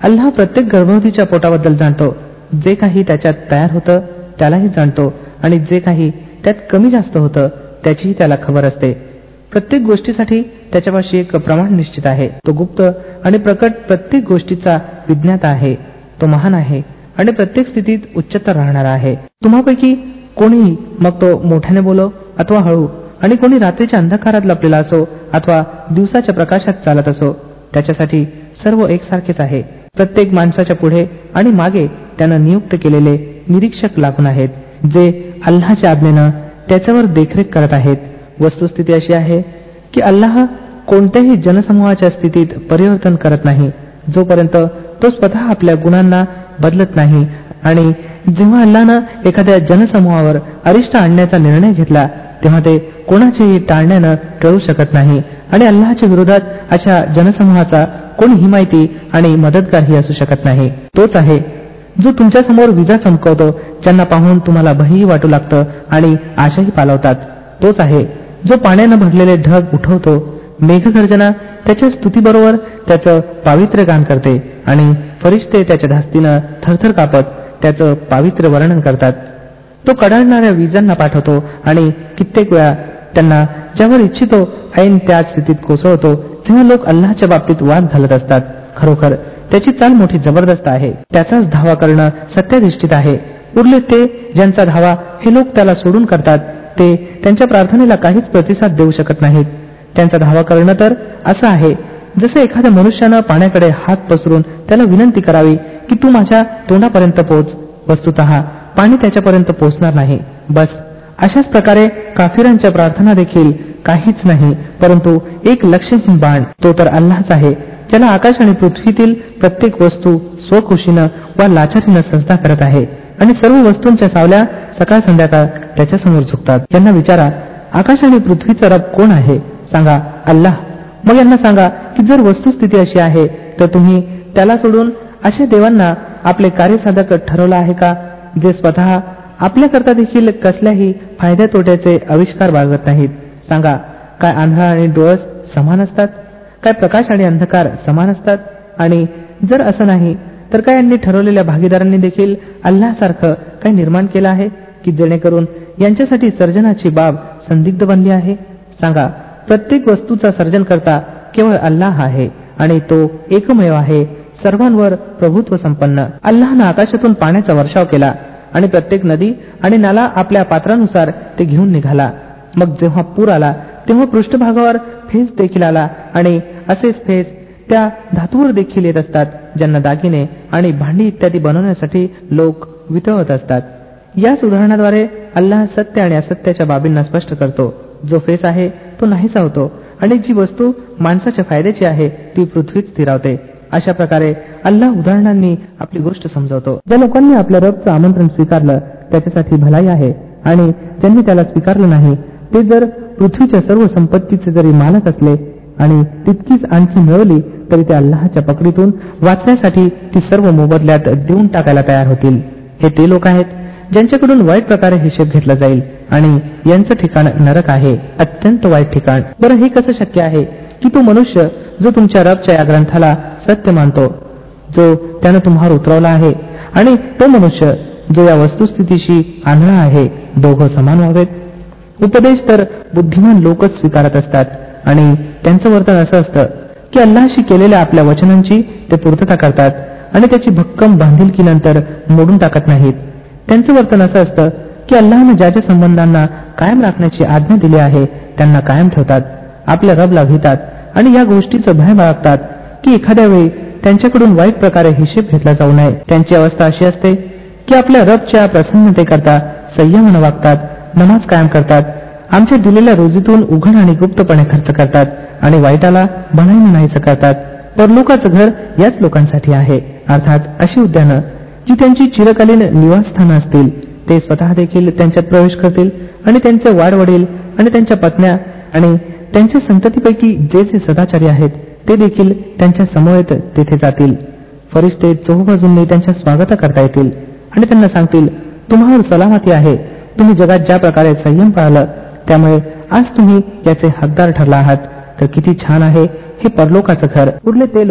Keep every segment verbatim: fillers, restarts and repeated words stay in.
अल्लाह प्रत्येक गर्भवतीच्या पोटाबद्दल जाणतो. जे काही त्याच्यात तयार होतं त्यालाही जाणतो आणि जे काही त्यात कमी जास्त होतं त्याचीही त्याला खबर असते. प्रत्येक गोष्टीसाठी त्याच्यापाशी एक प्रमाण निश्चित आहे. तो गुप्त आणि प्रकट प्रत्येक गोष्टीचा विज्ञाता आहे. तो महान आहे आणि प्रत्येक स्थितीत उच्चतर राहणारा आहे. तुम्हापैकी कोणीही, मग तो मोठ्याने बोलो अथवा हळू, आणि कोणी रात्रीच्या अंधकारात लपलेला असो अथवा दिवसाच्या प्रकाशात चालत असो, त्याच्यासाठी सर्व एकसारखेच आहे. प्रत्येक माणसाच्या पुढे आणि मागे त्यानं नियुक्त केलेले निरीक्षक लागून आहेत, जे अल्लाहच्या आज्ञेनं त्याच्यावर देखरेख करत आहेत. वस्तुस्थिती अशी आहे की अल्लाह कोणत्याही जनसमूहाच्या स्थितीत परिवर्तन करत नाही जोपर्यंत तो स्वतः आपल्या गुणांना बदलत नाही. आणि जेव्हा अल्लाहनं एखाद्या जनसमूहावर अरिष्ट आणण्याचा निर्णय घेतला तेव्हा ते कोणाचेही टाळण्यानं टळू शकत नाही. आणि अल्लाहच्या विरोधात अशा जनसमूहाचा कोणी हिमायती आणि मदतगारही असू शकत नाही. तोच आहे जो तुमच्या समोर विजा चमकवतो, ज्यांना पाहून तुम्हाला भयही वाटू लागतं आणि आशाही पालवतात. तोच आहे जो पाण्यानं भरलेले ढग उठवतो. मेघगर्जना त्याच्या स्तुतीबरोबर त्याचं पावित्र्य गान करते आणि फरिश्ते त्याच्या धास्तीनं थरथर कापत त्याचं पावित्र्य वर्णन करतात. तो कडाडणाऱ्या विजांना पाठवतो आणि कित्येक वेळा त्यांना ज्यावर इच्छितो ऐन त्याच स्थितीत कोसळतो. जेव्हा लोक अल्लाहच्या बाबतीत वाद घालत असतात, खरोखर त्याची चाल मोठी जबरदस्त आहे. त्याचाच धावा करणं सत्याधिष्ठित आहे. उरले ते ज्यांचा धावा हे लोक त्याला सोडून करतात, ते त्यांच्या प्रार्थनेला काहीच प्रतिसाद देऊ शकत नाहीत. त्यांचा धावा करणं तर असं आहे जसं एखाद्या मनुष्यानं पाण्याकडे हात पसरून त्याला विनंती करावी की तू माझ्या तोंडापर्यंत पोच. वस्तुतः पाणी त्याच्यापर्यंत पोचणार नाही. बस अशाच प्रकारे काफिरांच्या प्रार्थना देखील काहीच नाही परंतु एक लक्ष्यहीन बाण. तो तर अल्लाहच आहे, ज्याला आकाश आणि पृथ्वीतील प्रत्येक वस्तू स्वखुशीनं वा लाचारीनं सजदा करत आहे आणि सर्व वस्तूंच्या सावल्या सकाळ संध्याकाळ त्याच्यासमोर झुकतात. यांना विचारा, आकाश आणि पृथ्वीचा रब कोण आहे? सांगा, अल्लाह. मग यांना सांगा की जर वस्तुस्थिती अशी आहे तर तुम्ही त्याला सोडून अशा देवांना आपले कार्यसाधक ठरवलं आहे का, जे स्वतः आपल्याकरता देखील कसल्याही फायद्या तोट्याचे आविष्कार बाळगत नाहीत? सांगा, काय आंधळा आणि डोळस समान असतात? काय प्रकाश आणि अंधकार समान असतात? आणि जर असं नाही तर काय यांनी ठरवलेल्या भागीदारांनी देखील अल्लाहसारखं काय निर्माण केलं आहे की जेणेकरून यांच्यासाठी सर्जनाची बाब संदिग्ध बनली आहे? सांगा, प्रत्येक वस्तूचा सर्जन करता केवळ अल्लाह आहे आणि तो एकमेव आहे, सर्वांवर प्रभुत्व संपन्न. अल्लाहनं आकाशातून पाण्याचा वर्षाव केला आणि प्रत्येक नदी आणि नाला आपल्या पात्रानुसार ते घेऊन निघाला. मग जेव्हा पूर आला तेव्हा पृष्ठभागावर फेस देखील आला आणि असेच फेस त्या धातूवर देखील येत असतात ज्यांना दागिने आणि भांडी इत्यादी बनवण्यासाठी लोक वितळवत असतात. याच उदाहरणाद्वारे अल्लाह सत्य आणि असत्याच्या बाबींना स्पष्ट करतो. जो फेस आहे तो नाहीसा होतो आणि जी वस्तू माणसाच्या फायद्याची आहे ती पृथ्वीत स्थिरावते. अशा प्रकारे अल्लाह उदाहरणांनी आपली गोष्ट समजावतो. ज्या लोकांनी आपल्या रबचं आमंत्रण स्वीकारलं त्याच्यासाठी भलाई आहे आणि ज्यांनी त्याला स्वीकारलं नाही ते जर पृथ्वीच्या सर्व संपत्तीचे जरी मालक असले आणि तितकीच आणखी मिळवली तरी ते अल्लाहच्या पकडीतून वाचण्यासाठी ती सर्व मोबदल्यात देऊन टाकायला तयार होतील. हे ते लोक आहेत ज्यांच्याकडून वाईट प्रकारे हिशेब घेतला जाईल आणि यांचं ठिकाण नरक आहे, अत्यंत वाईट ठिकाण. बरं, हे कसं शक्य आहे की तो मनुष्य जो तुमच्या रबच्या या ग्रंथाला सत्य मानतो, जो त्यानं तुम्हाला उतरवला आहे, आणि तो मनुष्य जो या वस्तुस्थितीशी आंधळा आहे, दोघं समान व्हावेत? उपदेश तर बुद्धिमान लोकच स्वीकारत असतात आणि त्यांचं वर्तन असं असतं की अल्लाहशी केलेल्या आपल्या वचनांची ते पूर्तता करतात आणि त्याची भक्कम बांधिलकीनंतर मोडून टाकत नाहीत. त्यांचं वर्तन असं असतं की अल्लाहनं ज्या ज्या संबंधांना कायम राखण्याची आज्ञा दिली आहे त्यांना कायम ठेवतात, आपल्या रबला भितात आणि या गोष्टीचं भय बाळगतात की एखाद्या वेळी त्यांच्याकडून वाईट प्रकारे हिशेब घेतला जाऊ नये. त्यांची अवस्था अशी असते की आपल्या रबच्या प्रसन्नतेकरता संयमानं वागतात, नमाज कायम करतात, आमच्या दिलेल्या रोजीतून उघड आणि गुप्तपणे खर्च करतात आणि वाईटाला बनाईनं नाहीसं करतात. परलोकाचं घर याच लोकांसाठी आहे, अर्थात अशी उद्यानं जी त्यांची चिरकालीन निवासस्थानं असतील. ते स्वतः देखील त्यांच्यात प्रवेश करतील आणि त्यांचे वाडवडील आणि त्यांच्या पत्न्या आणि त्यांच्या संततीपैकी जे जे सदाचारी आहेत ते देखील त्यांच्या समवेत तेथे जातील. फरिश्ते चोहूबाजूंनी त्यांच्या स्वागत करता येतील आणि त्यांना सांगतील, तुम्हावर सलामती आहे, तुम्ही जगात ज्या प्रकारे संयम पाळलं त्यामुळे आज तुम्ही याचे हकदार ठरला आहात. तर किती छान आहे हे परलोकाचं घर. उरले ते लोक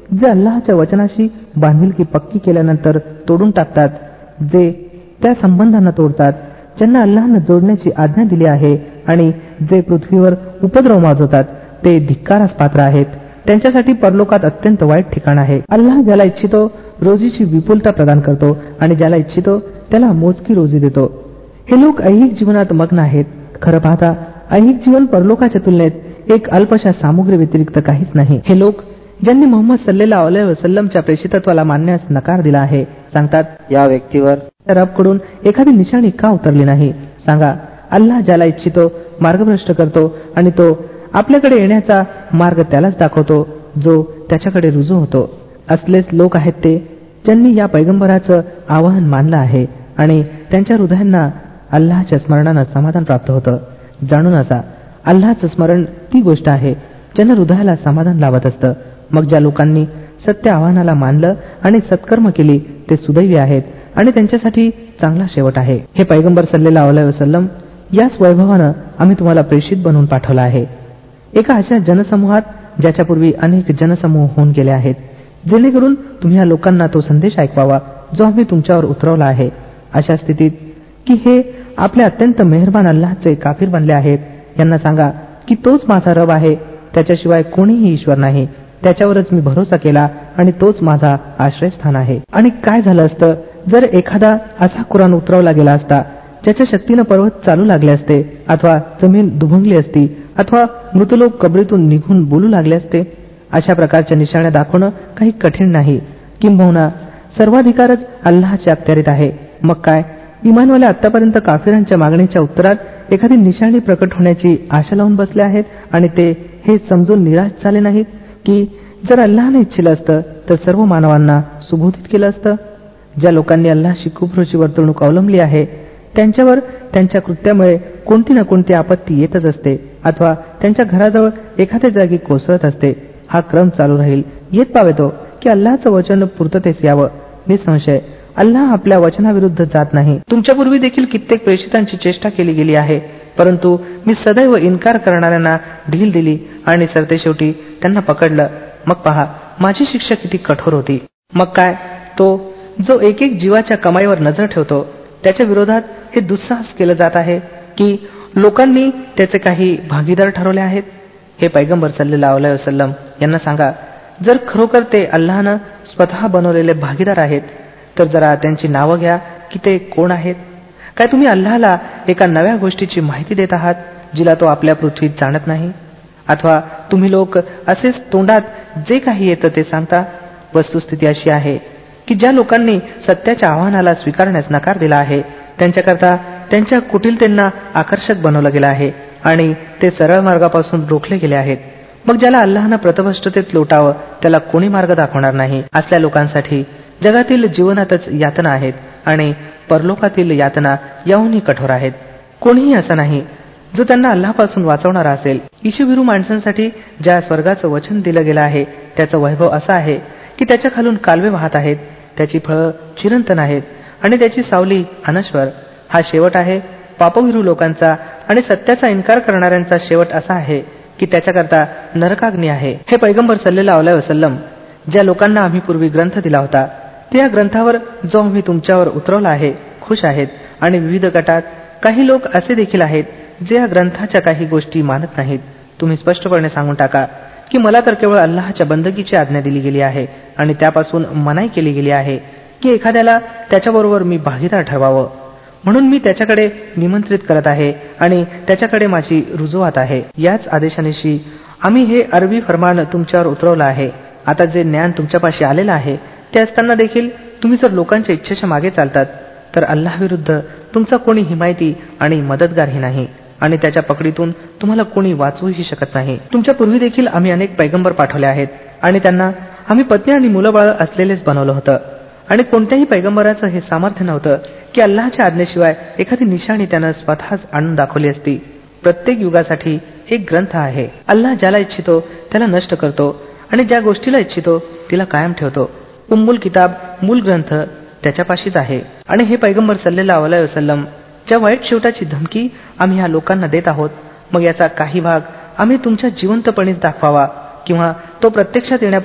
जे अल्लाहच्या वचनाशी बांधिलकी पक्की केल्यानंतर तोडून टाकतात, जे त्या संबंधांना तोडतात ज्यांना अल्लाहनं जोडण्याची आज्ञा दिली आहे, आणि जे पृथ्वीवर उपद्रव माजवतात ते धिक्कारास पात्र आहेत. त्यांच्यासाठी परलोकात अत्यंत वाईट ठिकाण आहे. अल्लाह ज्याला इच्छितो रोजीची विपुलता प्रदान करतो आणि ज्याला इच्छितो त्याला मोजकी रोजी देतो. हे लोक ऐहिक जीवनात मग्न आहेत. खरं पाहता ऐहिक जीवन परलोकाच्या तुलनेत एक अल्पशा सामुग्री व्यतिरिक्त काहीच नाही. हे लोक ज्यांनी मोहम्मद सल्लल्लाहु अलैहि वसल्लमच्या प्रेषितत्वाला मानण्यास नकार दिला आहे सांगतात, या व्यक्तीवर रबकडून एखादी निशाणी का उतरली नाही. सांगा, अल्लाह ज्याला इच्छितो मार्गभ्रष्ट करतो आणि तो आपल्याकडे येण्याचा मार्ग त्यालाच दाखवतो जो त्याच्याकडे रुजू होतो. असलेच लोक आहेत ते ज्यांनी या पैगंबराचं आवाहन मानलं आहे आणि त्यांच्या हृदयांना अल्लाहच्या स्मरणानं समाधान प्राप्त होतं. जाणून असा, अल्लाहचं स्मरण ती गोष्ट आहे ज्यांना हृदयाला समाधान लाभत असतं. मग ज्या लोकांनी सत्य आव्हानाला मानलं आणि सत्कर्म केली ते सुदैवी आहेत आणि त्यांच्यासाठी चांगला शेवट आहे. हे पैगंबर सल्लल्लाहु अलैहि वसल्लम, याच वैभवानं आम्ही तुम्हाला प्रेषित बनवून पाठवलं आहे, एका अशा जनसमूहात ज्याच्यापूर्वी अनेक जनसमूह होऊन गेले आहेत, जेणेकरून तुम्ही या लोकांना तो संदेश ऐकवावा जो आम्ही तुमच्यावर उतरवला आहे. अशा स्थितीत की हे आपले अत्यंत मेहरबान अल्लाहचे काफिर बनले आहेत, यांना सांगा की तोच माझा रब आहे, त्याच्याशिवाय कोणीही ईश्वर नाही, त्याच्यावरच मी भरोसा केला आणि तोच माझा आश्रयस्थान आहे. आणि काय झालं असतं जर एखादा असा कुराण उतरवला गेला असता ज्याच्या शक्तीनं पर्वत चालू लागले असते, अथवा जमीन दुभंगली असती, अथवा मृतलोक कबरीतून निघून बोलू लागले असते. अशा प्रकारच्या निशाण्या दाखवणं काही कठीण नाही, किंबहुना सर्वाधिकारच अल्लाहच्या अखत्यारीत आहे. मग काय, इमानवाले आतापर्यंत काफिरांच्या मागणीच्या उत्तरात एखादी निशाणी प्रकट होण्याची आशा लावून बसले आहेत आणि ते हे समजून निराश झाले नाहीत की जर अल्लाहने इच्छिलं असतं तर सर्व मानवांना सुबोधित केलं असतं. ज्या लोकांनी अल्लाहशी कुफ्रची वर्तणूक अवलंबली आहे त्यांच्यावर त्यांच्या कृत्यामुळे कोणती ना कोणती आपत्ती येतच असते, अथवा त्यांच्या घराजवळ एखाद्या जागी कोसळत असते. हा क्रम चालू राहील येत पावेतो की अल्लाहचं वचन पूर्ततेस यावं. निसंशय अल्लाह आपल्या वचनाविरुद्ध जात नाही. तुमच्यापूर्वी देखील कित्येक प्रेषितांची चेष्टा केली गेली आहे, परंतु मी सदैव इन्कार करणाऱ्यांना ढील दिली आणि सरतेशेवटी त्यांना पकडलं. मग पहा माझी शिक्षा किती कठोर होती. मग काय, तो जो एक एक जीवाच्या कमाईवर नजर ठेवतो त्याच्या विरोधात हे दुस्साहस केलं जात आहे की लोकांनी त्याचे काही भागीदार ठरवले आहेत. हे पैगंबर सल्लल्लाहु अलैहि वसल्लम यांना सांगा, जर खरोखर ते अल्लाहनं स्वतः बनवलेले भागीदार आहेत तर जरा त्यांची नावं घ्या की ते कोण आहेत. काय तुम्ही अल्लाहला एका नव्या गोष्टीची माहिती देत आहात जिला तो आपल्या पृथ्वीत जाणत नाही, अथवा तुम्ही लोक असेच तोंडात जे काही येतं ते सांगता. वस्तुस्थिती अशी आहे की ज्या लोकांनी सत्याच्या आव्हानाला स्वीकारण्यास नकार दिला आहे त्यांच्याकरता त्यांच्या कुटिलतेंना आकर्षक बनवलं गेलं आहे आणि ते सरळ मार्गापासून रोखले गेले आहेत. मग ज्याला अल्लाहनं प्रतभष्टतेत लोटावं त्याला कोणी मार्ग दाखवणार नाही. असल्या लोकांसाठी जगातील जीवनातच यातना आहेत आणि परलोकातील यातना याहूनही कठोर आहेत. कोणीही असा नाही जो त्यांना अल्लाहपासून वाचवणारा असेल. ईशुभिरू माणसांसाठी ज्या स्वर्गाचं वचन दिलं गेलं आहे त्याचं वैभव असं आहे की त्याच्या खालून कालवे वाहत आहेत, त्याची फळं चिरंतन आहेत आणि त्याची सावली अनश्वर. हा शेवट आहे पापविरू लोकांचा आणि सत्याचा इन्कार करणाऱ्यांचा शेवट असा आहे की त्याच्याकरता नरकाग्नी आहे. हे पैगंबर सल्लल्लाहु अलैहि वसल्लम, ज्या लोकांना आम्ही पूर्वी ग्रंथ दिला होता ते या ग्रंथावर जो आम्ही तुमच्यावर उतरवला आहे खुश आहेत. आणि विविध गटात काही लोक असे देखील आहेत जे या ग्रंथाच्या काही गोष्टी मानत नाहीत. तुम्ही स्पष्टपणे सांगून टाका की मला तर केवळ अल्लाहच्या बंदगीची आज्ञा दिली गेली आहे आणि त्यापासून मनाई केली गेली आहे की एखाद्याला त्याच्याबरोबर मी भागीदार ठरवावं. म्हणून मी त्याच्याकडे निमंत्रित करत आहे आणि त्याच्याकडे माझी रुजवात आहे. याच आदेशानिशी आम्ही हे अरबी फरमान तुमच्यावर उतरवलं आहे. आता जे ज्ञान तुमच्यापाशी आलेलं आहे ते असताना देखील तुम्ही जर लोकांच्या इच्छेच्या मागे चालतात तर अल्लाहविरुद्ध तुमचा कोणी हिमायती आणि मदतगारही नाही आणि त्याच्या पकडीतून तुम्हाला कोणी वाचवूही शकत नाही. तुमच्या पूर्वी देखील आम्ही अनेक पैगंबर पाठवले आहेत आणि त्यांना आम्ही पत्नी आणि मुलंबाळ असलेलेच बनवलं होतं आणि कोणत्याही पैगंबराचं हे सामर्थ्य नव्हतं की अल्लाहच्या आज्ञेशिवाय एखादी निशाणी त्यानं स्वतःच आणून दाखवली असती. प्रत्येक युगासाठी एक ग्रंथ आहे. अल्लाह ज्याला इच्छितो त्याला नष्ट करतो आणि ज्या गोष्टीला इच्छितो तिला कायम ठेवतो. उम्मुल किताब मूल ग्रंथ त्याच्यापाशीच आहे. आणि हे पैगंबर सल्लल्लाहु अलैहि वसल्लम, ज्या वाईट शेवटाची धमकी आम्ही ह्या लोकांना देत आहोत मग याचा काही भाग आम्ही तुमच्या जिवंतपणीच दाखवावा किंवा तो प्रत्यक्षात येण्यापूर्वीच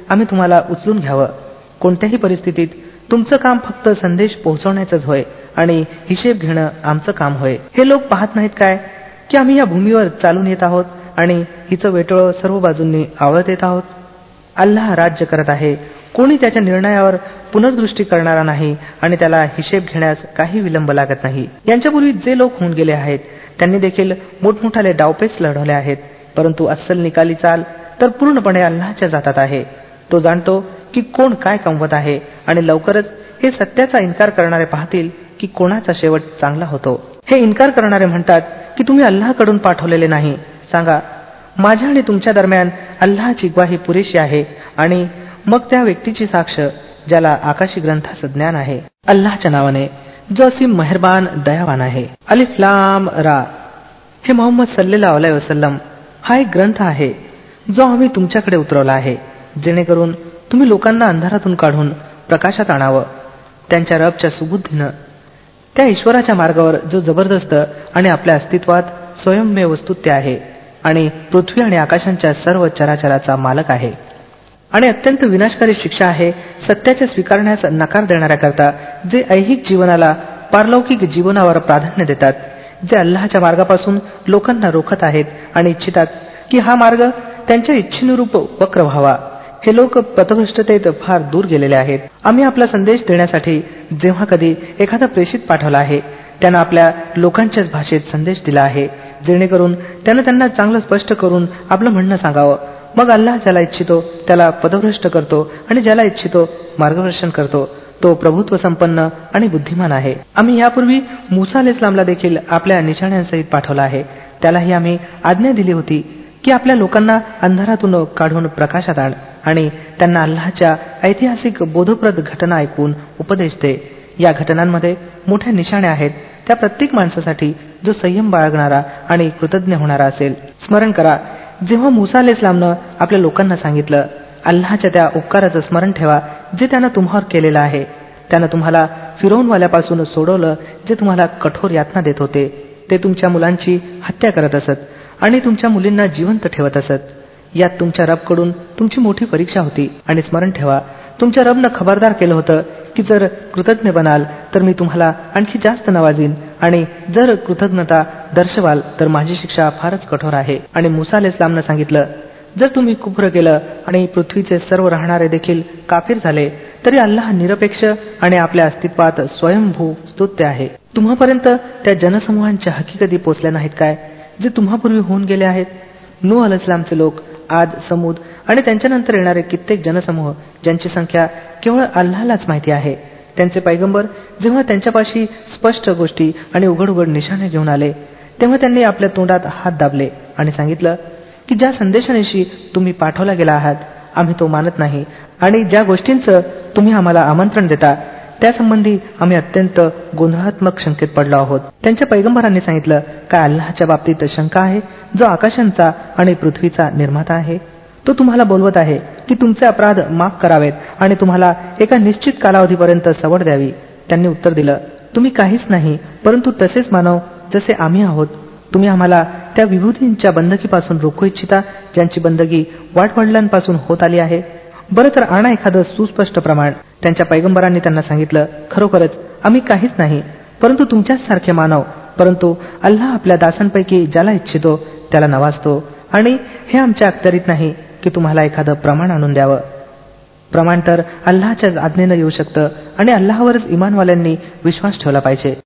आम्ही तुम्हाला उचलून घ्यावं. कोणत्याही परिस्थितीत तुमचं काम फक्त संदेश पोहोचवण्याचंच होय आणि हिशेब घेणं आमचं काम होय. हे लोक पाहत नाहीत काय की आम्ही या भूमीवर चालून येत आहोत आणि हिचं वेटोळं सर्व बाजूंनी आवळत येत आहोत. अल्लाह राज्य करत आहे. कोणी त्याच्या निर्णयावर पुनर्दृष्टी करणारा नाही आणि त्याला हिशेब घेण्यास काही विलंब लागत नाही. यांच्यापूर्वी जे लोक होऊन गेले आहेत त्यांनी देखील मोठमोठाले डावपेच लढवले आहेत, परंतु अस्सल निकाली चाल तर पूर्णपणे अल्लाहच्या जातात आहे. तो जाणतो की कोण काय कमवत आहे आणि लवकरच हे सत्याचा इन्कार करणारे पाहतील की कोणाचा शेवट चांगला होतो. हे इन्कार करणारे म्हणतात की तुम्ही अल्लाहकडून पाठवलेले नाही. सांगा, माझ्या आणि तुमच्या दरम्यान अल्लाहची ग्वाही पुरेशी आहे आणि मग त्या व्यक्तीची साक्ष ज्याला आकाशी ग्रंथाचं ज्ञान आहे. अल्लाहच्या नावाने जो असीम मेहरबान दयावान आहे. अलिफ लाम रा. हे मोहम्मद सल्लल्लाहु अलैहि वसल्लम हा एक ग्रंथ आहे जो आम्ही तुमच्याकडे उतरवला आहे, जेणेकरून तुम्ही लोकांना अंधारातून काढून प्रकाशात आणावं त्यांच्या रबच्या सुबुद्धीनं, त्या ईश्वराच्या मार्गावर जो जबरदस्त आणि आपल्या अस्तित्वात स्वयंमेव स्तुत्य आहे आणि पृथ्वी आणि आकाशांच्या सर्व चराचराचा मालक आहे. आणि अत्यंत विनाशकारी शिक्षा आहे सत्याच्या स्वीकारण्यास नकार देणाऱ्याकरता जे ऐहिक जीवनाला पारलौकिक जीवनावर प्राधान्य देतात, जे अल्लाहच्या मार्गापासून लोकांना रोखत आहेत आणि इच्छितात की हा मार्ग त्यांच्या इच्छेनुरूप वक्र व्हावा. हे लोक पथभ्रष्टतेत फार दूर गेलेले आहेत. आम्ही आपला संदेश देण्यासाठी जेव्हा कधी एखादा प्रेषित पाठवला आहे त्यानं आपल्या लोकांच्याच भाषेत संदेश दिला आहे, जेणेकरून त्यानं त्यांना चांगलं स्पष्ट करून आपलं म्हणणं सांगावं. मग अल्लाह ज्याला इच्छितो त्याला पथभ्रष्ट करतो आणि ज्याला इच्छितो मार्गदर्शन करतो. तो प्रभुत्व संपन्न आणि बुद्धिमान आहे. आम्ही यापूर्वी मूसा अलैहिस्सलामला देखील आपल्या निशाण्यांसहित पाठवला आहे. त्यालाही आम्ही आज्ञा दिली होती की आपल्या लोकांना अंधारातून काढून प्रकाशात आण आणि त्यांना अल्लाहच्या ऐतिहासिक बोधप्रद घटना ऐकवून उपदेश दे. या घटनांमध्ये मोठ्या निशाण्या आहेत त्या प्रत्येक माणसासाठी जो संयम बाळगणारा आणि कृतज्ञ होणारा असेल. स्मरण करा जेव्हा मूसा अलैहिस्सलामनं आपल्या लोकांना सांगितलं, अल्लाहच्या त्या उपकाराचं स्मरण ठेवा जे त्यानं तुम्हावर केलेलं आहे. त्यानं तुम्हाला फिरौनवाल्यापासून सोडवलं जे तुम्हाला कठोर यातना देत होते. ते तुमच्या मुलांची हत्या करत असत आणि तुमच्या मुलींना जिवंत ठेवत असत. यात तुमच्या रबकडून तुमची मोठी परीक्षा होती. आणि स्मरण ठेवा तुमच्या रबनं खबरदार केलं होतं की जर कृतज्ञ बनाल तर मी तुम्हाला आणखी जास्त नवाजीन आणि जर कृतज्ञता दर्शवाल तर माझी शिक्षा फारच कठोर आहे. आणि मूसा अलैहिस्सलामनं सांगितलं, जर तुम्ही कुफ्र केलं आणि पृथ्वीचे सर्व राहणारे देखील काफिर झाले तरी अल्लाह निरपेक्ष आणि आपल्या अस्तित्वात स्वयंभू स्तुत्य आहे. तुम्हापर्यंत त्या जनसमूहांच्या हकीकती पोचल्या नाहीत काय जे तुम्हापूर्वी होऊन गेले आहेत. नूह अलैहिस्सलामचे लोक, आद, समूद आणि त्यांच्यानंतर येणारे कित्येक जनसमूह ज्यांची संख्या केवळ अल्लाहलाच माहिती आहे. त्यांचे पैगंबर जेव्हा त्यांच्यापाशी स्पष्ट गोष्टी आणि उघड उघड निशाणे घेऊन आले तेव्हा त्यांनी आपल्या तोंडात हात दाबले आणि सांगितलं की ज्या संदेशानिशी तुम्ही पाठवला गेला आहात आम्ही तो मानत नाही आणि ज्या गोष्टींचं तुम्ही आम्हाला आमंत्रण देता त्यासंबंधी आम्ही अत्यंत गोंधळात्मक शंकेत पडलो आहोत. त्यांच्या पैगंबरांनी सांगितलं, काय अल्लाहच्या बाबतीत शंका आहे जो आकाशांचा आणि पृथ्वीचा निर्माता आहे. तो तुम्हाला बोलवत आहे की तुमचे अपराध माफ करावेत आणि तुम्हाला एका निश्चित कालावधीपर्यंत सवड द्यावी. त्यांनी उत्तर दिलं, तुम्ही काहीच नाही परंतु तसेच मानव जसे आम्ही आहोत. तुम्ही आम्हाला त्या विभूतींच्या बंदकीपासून रोखू इच्छिता ज्यांची बंदगी वाटवडिलांपासून होत आली आहे. बरं तर आणा एखादं सुस्पष्ट प्रमाण. त्यांच्या पैगंबरांनी त्यांना सांगितलं, खरोखरच आम्ही काहीच नाही परंतु तुमच्याच सारखे मानव, परंतु अल्लाह आपल्या दासांपैकी ज्याला इच्छितो त्याला नवाजतो आणि हे आमच्या अखत्यारीत नाही की तुम्हाला एखादं प्रमाण आणून द्यावं. प्रमाण तर अल्लाहच्याच आज्ञेनं येऊ शकतं आणि अल्लाहवरच इमानवाल्यांनी विश्वास ठेवला पाहिजे.